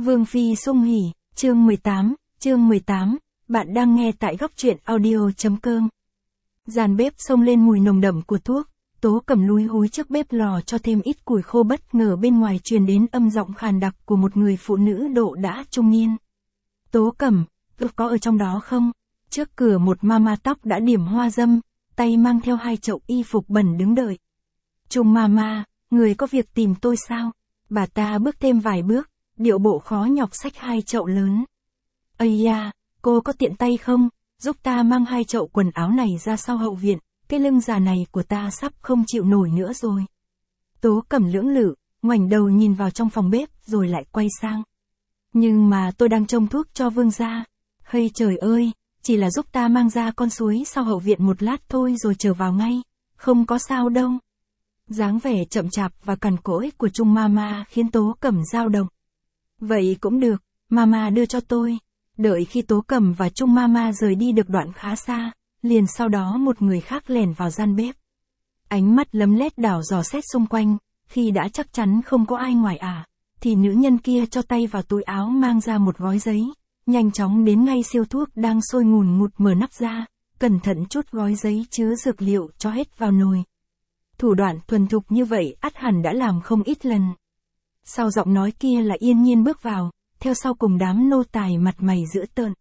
Vương Phi sung hỉ, chương 18, bạn đang nghe tại góc truyện audio.com. Gian bếp xông lên mùi nồng đậm của thuốc, Tố Cẩm lúi húi trước bếp lò cho thêm ít củi khô, bất ngờ bên ngoài truyền đến âm giọng khàn đặc của một người phụ nữ độ đã trung niên. Tố Cẩm, có ở trong đó không? Trước cửa một mama tóc đã điểm hoa dâm, tay mang theo 2 chậu y phục bẩn đứng đợi. Trung mama, người có việc tìm tôi sao? Bà ta bước thêm vài bước, điệu bộ khó nhọc xách 2 chậu lớn. Ây da, cô có tiện tay không? Giúp ta mang 2 chậu quần áo này ra sau hậu viện, cái lưng già này của ta sắp không chịu nổi nữa rồi. Tố Cẩm lưỡng lự, ngoảnh đầu nhìn vào trong phòng bếp rồi lại quay sang. Nhưng mà tôi đang trông thuốc cho vương gia. Hay trời ơi, chỉ là giúp ta mang ra con suối sau hậu viện một lát thôi rồi trở vào ngay, không có sao đâu. Dáng vẻ chậm chạp và cằn cỗi của Trung Mama khiến Tố Cẩm dao động. Vậy cũng được, Mama đưa cho tôi. Đợi khi Tố Cẩm và Trung Mama rời đi được đoạn khá xa, liền sau đó một người khác lẻn vào gian bếp. Ánh mắt lấm lét đảo dò xét xung quanh, khi đã chắc chắn không có ai ngoài thì nữ nhân kia cho tay vào túi áo mang ra một gói giấy, nhanh chóng đến ngay siêu thuốc đang sôi ngùn ngụt, mở nắp ra, cẩn thận chút gói giấy chứa dược liệu cho hết vào nồi. Thủ đoạn thuần thục như vậy ắt hẳn đã làm không ít lần. Sau giọng nói kia là Yên Nhiên bước vào, theo sau cùng đám nô tài mặt mày dữ tợn.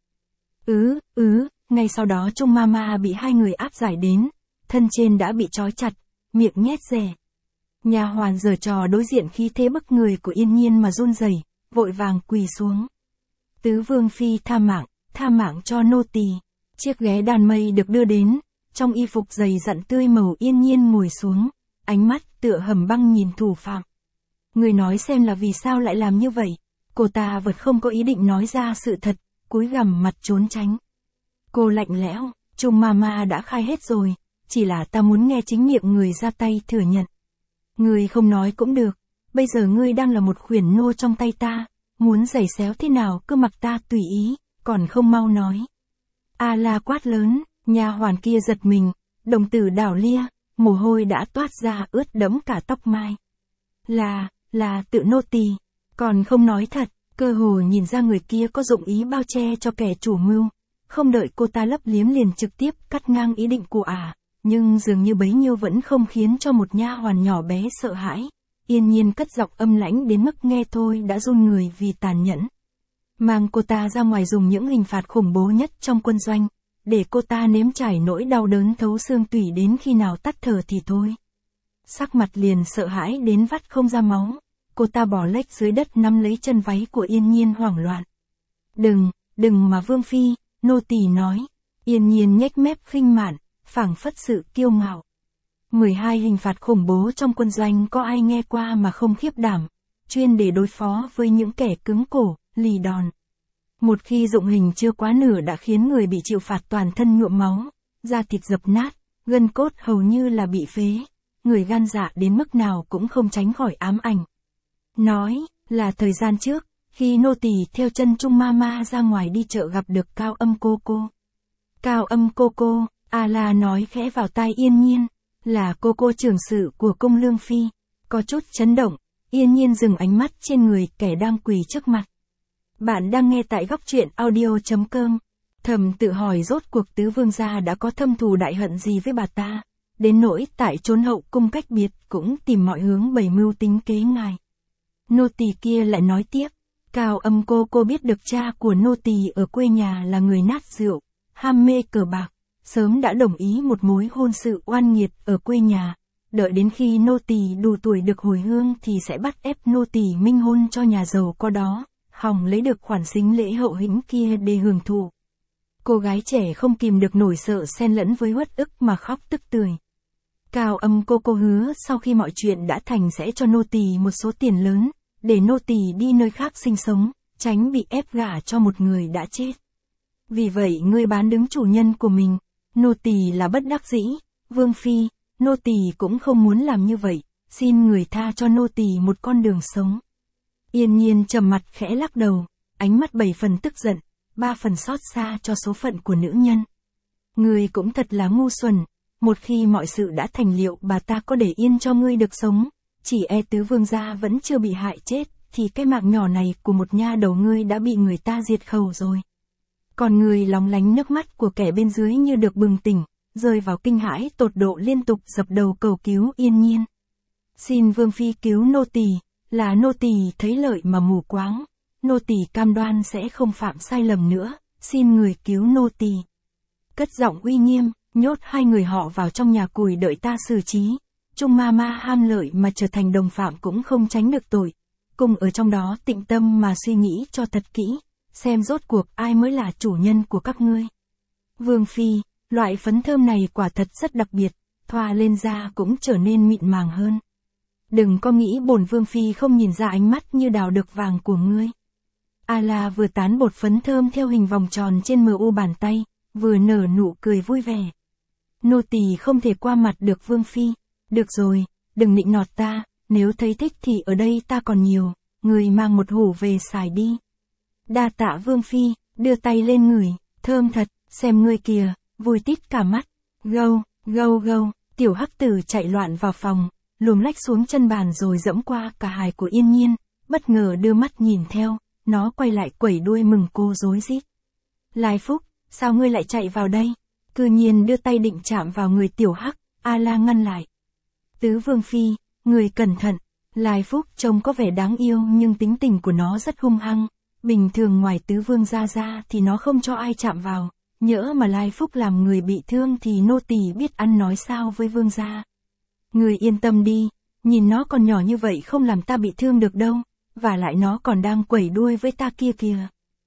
Ngay sau đó Trung Mama bị 2 người áp giải đến, thân trên đã bị trói chặt, miệng nhét rẻ. Nha hoàn giở trò đối diện khí thế bức người của Yên Nhiên mà run rẩy, vội vàng quỳ xuống. Tứ Vương Phi tha mạng cho nô tỳ. Chiếc ghế đàn mây được đưa đến, trong y phục dày dặn tươi màu Yên Nhiên ngồi xuống, ánh mắt tựa hầm băng nhìn thủ phạm. Người nói xem là vì sao lại làm như vậy. Cô ta vẫn không có ý định nói ra sự thật, cúi gằm mặt trốn tránh. Cô lạnh lẽo, Trung Mama đã khai hết rồi, chỉ là ta muốn nghe chính miệng người ra tay thừa nhận. Người không nói cũng được, bây giờ ngươi đang là một khuyển nô trong tay ta, muốn giày xéo thế nào cứ mặc ta tùy ý, còn không mau nói. La quát lớn, nha hoàn kia giật mình, đồng tử đảo lia, mồ hôi đã toát ra ướt đẫm cả tóc mai. Là tự nô tỳ, còn không nói thật. Cơ hồ nhìn ra người kia có dụng ý bao che cho kẻ chủ mưu, không đợi cô ta lấp liếm liền trực tiếp cắt ngang ý định của nhưng dường như bấy nhiêu vẫn không khiến cho một nha hoàn nhỏ bé sợ hãi. Yên Nhiên cất giọng âm lãnh đến mức nghe thôi đã run người vì tàn nhẫn. Mang cô ta ra ngoài dùng những hình phạt khủng bố nhất trong quân doanh, để cô ta nếm trải nỗi đau đớn thấu xương tủy đến khi nào tắt thở thì thôi. Sắc mặt liền sợ hãi đến vắt không ra máu. Cô ta bỏ lách dưới đất nắm lấy chân váy của Yên Nhiên hoảng loạn. Đừng mà Vương Phi, nô tỳ nói. Yên Nhiên nhếch mép khinh mạn, phảng phất sự kiêu ngạo. 12 hình phạt khủng bố trong quân doanh có ai nghe qua mà không khiếp đảm, chuyên để đối phó với những kẻ cứng cổ, lì đòn. Một khi dụng hình chưa quá nửa đã khiến người bị chịu phạt toàn thân nhuộm máu, da thịt dập nát, gân cốt hầu như là bị phế. Người gan dạ đến mức nào cũng không tránh khỏi ám ảnh. Nói là thời gian trước, khi nô tỳ theo chân Trung Mama ra ngoài đi chợ gặp được Cao Âm cô cô. Cao Âm cô cô, La nói khẽ vào tai Yên Nhiên, là cô cô trưởng sự của cung Lương Phi. Có chút chấn động, Yên Nhiên dừng ánh mắt trên người kẻ đang quỳ trước mặt. Bạn đang nghe tại góc truyện audio.com. Thầm tự hỏi rốt cuộc tứ vương gia đã có thâm thù đại hận gì với bà ta, đến nỗi tại trốn hậu cung cách biệt cũng tìm mọi hướng bày mưu tính kế ngài. Nô tỳ kia lại nói tiếp, Cao Âm cô biết được cha của nô tỳ ở quê nhà là người nát rượu, ham mê cờ bạc, sớm đã đồng ý một mối hôn sự oan nghiệt ở quê nhà, đợi đến khi nô tỳ đủ tuổi được hồi hương thì sẽ bắt ép nô tỳ minh hôn cho nhà giàu có đó, hòng lấy được khoản sính lễ hậu hĩnh kia để hưởng thụ. Cô gái trẻ không kìm được nổi sợ xen lẫn với uất ức mà khóc tức tưởi. Cao Âm cô hứa sau khi mọi chuyện đã thành sẽ cho nô tỳ một số tiền lớn, để nô tỳ đi nơi khác sinh sống, tránh bị ép gả cho một người đã chết. Vì vậy ngươi bán đứng chủ nhân của mình, nô tỳ là bất đắc dĩ. Vương Phi, nô tỳ cũng không muốn làm như vậy, xin người tha cho nô tỳ một con đường sống. Yên Nhiên trầm mặt khẽ lắc đầu, ánh mắt 7 phần tức giận, 3 phần xót xa cho số phận của nữ nhân. Ngươi cũng thật là ngu xuẩn, một khi mọi sự đã thành liệu bà ta có để yên cho ngươi được sống, chỉ e tứ vương gia vẫn chưa bị hại chết, thì cái mạng nhỏ này của một nha đầu ngươi đã bị người ta diệt khẩu rồi. Còn người lóng lánh nước mắt của kẻ bên dưới như được bừng tỉnh, rơi vào kinh hãi tột độ liên tục dập đầu cầu cứu Yên Nhiên. Xin Vương Phi cứu nô tỳ, là nô tỳ thấy lợi mà mù quáng, nô tỳ cam đoan sẽ không phạm sai lầm nữa, xin người cứu nô tỳ. Cất giọng uy nghiêm, nhốt hai người họ vào trong nhà củi đợi ta xử trí. Trung ma ma ham lợi mà trở thành đồng phạm cũng không tránh được tội. Cùng ở trong đó tịnh tâm mà suy nghĩ cho thật kỹ, xem rốt cuộc ai mới là chủ nhân của các ngươi. Vương Phi, loại phấn thơm này quả thật rất đặc biệt, thoa lên da cũng trở nên mịn màng hơn. Đừng có nghĩ bổn Vương Phi không nhìn ra ánh mắt như đào được vàng của ngươi. A-la vừa tán bột phấn thơm theo hình vòng tròn trên mu bàn tay, vừa nở nụ cười vui vẻ. Nô tỳ không thể qua mặt được Vương Phi. Được rồi, đừng nịnh nọt ta, nếu thấy thích thì ở đây ta còn nhiều, người mang một hũ về xài đi. Đa tạ Vương Phi, đưa tay lên ngửi, thơm thật, xem ngươi kìa, vui tít cả mắt. Gâu, gâu gâu, tiểu hắc tử chạy loạn vào phòng, luồm lách xuống chân bàn rồi dẫm qua cả hài của Yên Nhiên, bất ngờ đưa mắt nhìn theo, nó quay lại quẩy đuôi mừng cô rối rít. Lai Phúc, sao ngươi lại chạy vào đây? Cư nhiên đưa tay định chạm vào người tiểu hắc, A-la ngăn lại. Tứ Vương Phi, người cẩn thận, Lai Phúc trông có vẻ đáng yêu nhưng tính tình của nó rất hung hăng, bình thường ngoài Tứ Vương ra thì nó không cho ai chạm vào, nhỡ mà Lai Phúc làm người bị thương thì nô tỳ biết ăn nói sao với Vương gia. Người yên tâm đi, nhìn nó còn nhỏ như vậy không làm ta bị thương được đâu, và lại nó còn đang quẩy đuôi với ta kia kìa.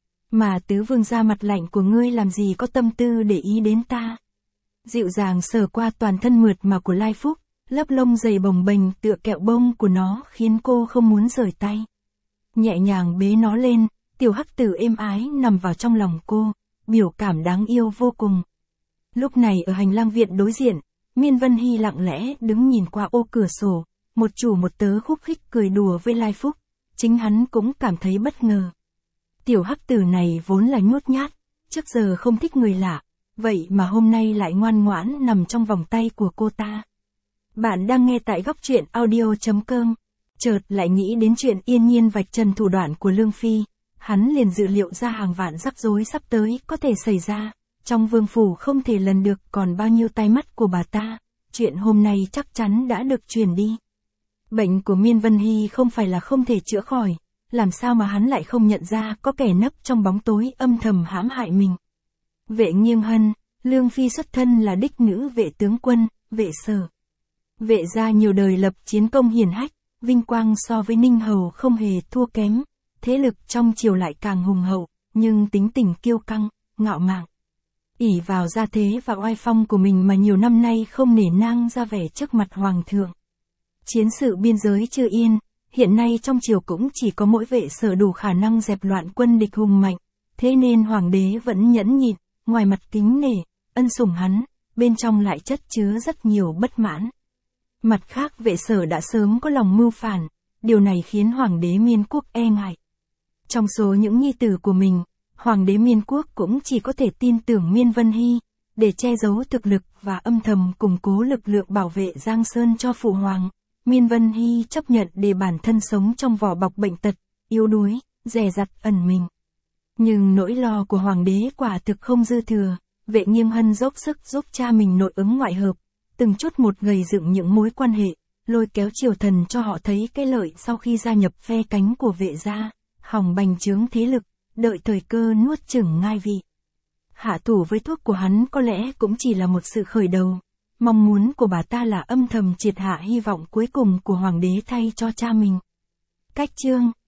Mà Tứ Vương gia mặt lạnh của ngươi làm gì có tâm tư để ý đến ta. Dịu dàng sờ qua toàn thân mượt mà của Lai Phúc, lớp lông dày bồng bềnh tựa kẹo bông của nó khiến cô không muốn rời tay. Nhẹ nhàng bế nó lên, tiểu hắc tử êm ái nằm vào trong lòng cô, biểu cảm đáng yêu vô cùng. Lúc này ở hành lang viện đối diện, Miên Vân Hy lặng lẽ đứng nhìn qua ô cửa sổ, một chủ một tớ khúc khích cười đùa với Lai Phúc, chính hắn cũng cảm thấy bất ngờ. Tiểu hắc tử này vốn là nhút nhát, trước giờ không thích người lạ, vậy mà hôm nay lại ngoan ngoãn nằm trong vòng tay của cô ta. Bạn đang nghe tại góc truyện audio.com. Chợt lại nghĩ đến chuyện Yên Nhiên vạch trần thủ đoạn của Lương Phi, hắn liền dự liệu ra hàng vạn rắc rối sắp tới có thể xảy ra, trong vương phủ không thể lần được còn bao nhiêu tai mắt của bà ta, chuyện hôm nay chắc chắn đã được truyền đi. Bệnh của Miên Vân Hy không phải là không thể chữa khỏi, làm sao mà hắn lại không nhận ra có kẻ nấp trong bóng tối âm thầm hãm hại mình. Vệ Nghiêng Hân, Lương Phi xuất thân là đích nữ vệ tướng quân, vệ Sở. Vệ gia nhiều đời lập chiến công hiển hách, vinh quang so với Ninh Hầu không hề thua kém, thế lực trong triều lại càng hùng hậu, nhưng tính tình kiêu căng, ngạo mạn. Ỷ vào gia thế và oai phong của mình mà nhiều năm nay không nể nang ra vẻ trước mặt hoàng thượng. Chiến sự biên giới chưa yên, hiện nay trong triều cũng chỉ có mỗi vệ Sở đủ khả năng dẹp loạn quân địch hùng mạnh, thế nên hoàng đế vẫn nhẫn nhịn, ngoài mặt kính nể, ân sủng hắn, bên trong lại chất chứa rất nhiều bất mãn. Mặt khác vệ Sở đã sớm có lòng mưu phản, điều này khiến hoàng đế Miên Quốc e ngại. Trong số những nhi tử của mình, hoàng đế Miên Quốc cũng chỉ có thể tin tưởng Miên Vân Hy, để che giấu thực lực và âm thầm củng cố lực lượng bảo vệ Giang Sơn cho phụ hoàng. Miên Vân Hy chấp nhận để bản thân sống trong vỏ bọc bệnh tật, yếu đuối, dè dặt ẩn mình. Nhưng nỗi lo của hoàng đế quả thực không dư thừa, Vệ Nghiêng Hân dốc sức giúp cha mình nội ứng ngoại hợp, từng chút một gầy dựng những mối quan hệ, lôi kéo triều thần cho họ thấy cái lợi sau khi gia nhập phe cánh của vệ gia, hòng bành trướng thế lực, đợi thời cơ nuốt chửng ngai vị. Hạ thủ với thuốc của hắn có lẽ cũng chỉ là một sự khởi đầu, mong muốn của bà ta là âm thầm triệt hạ hy vọng cuối cùng của hoàng đế thay cho cha mình. Cách chương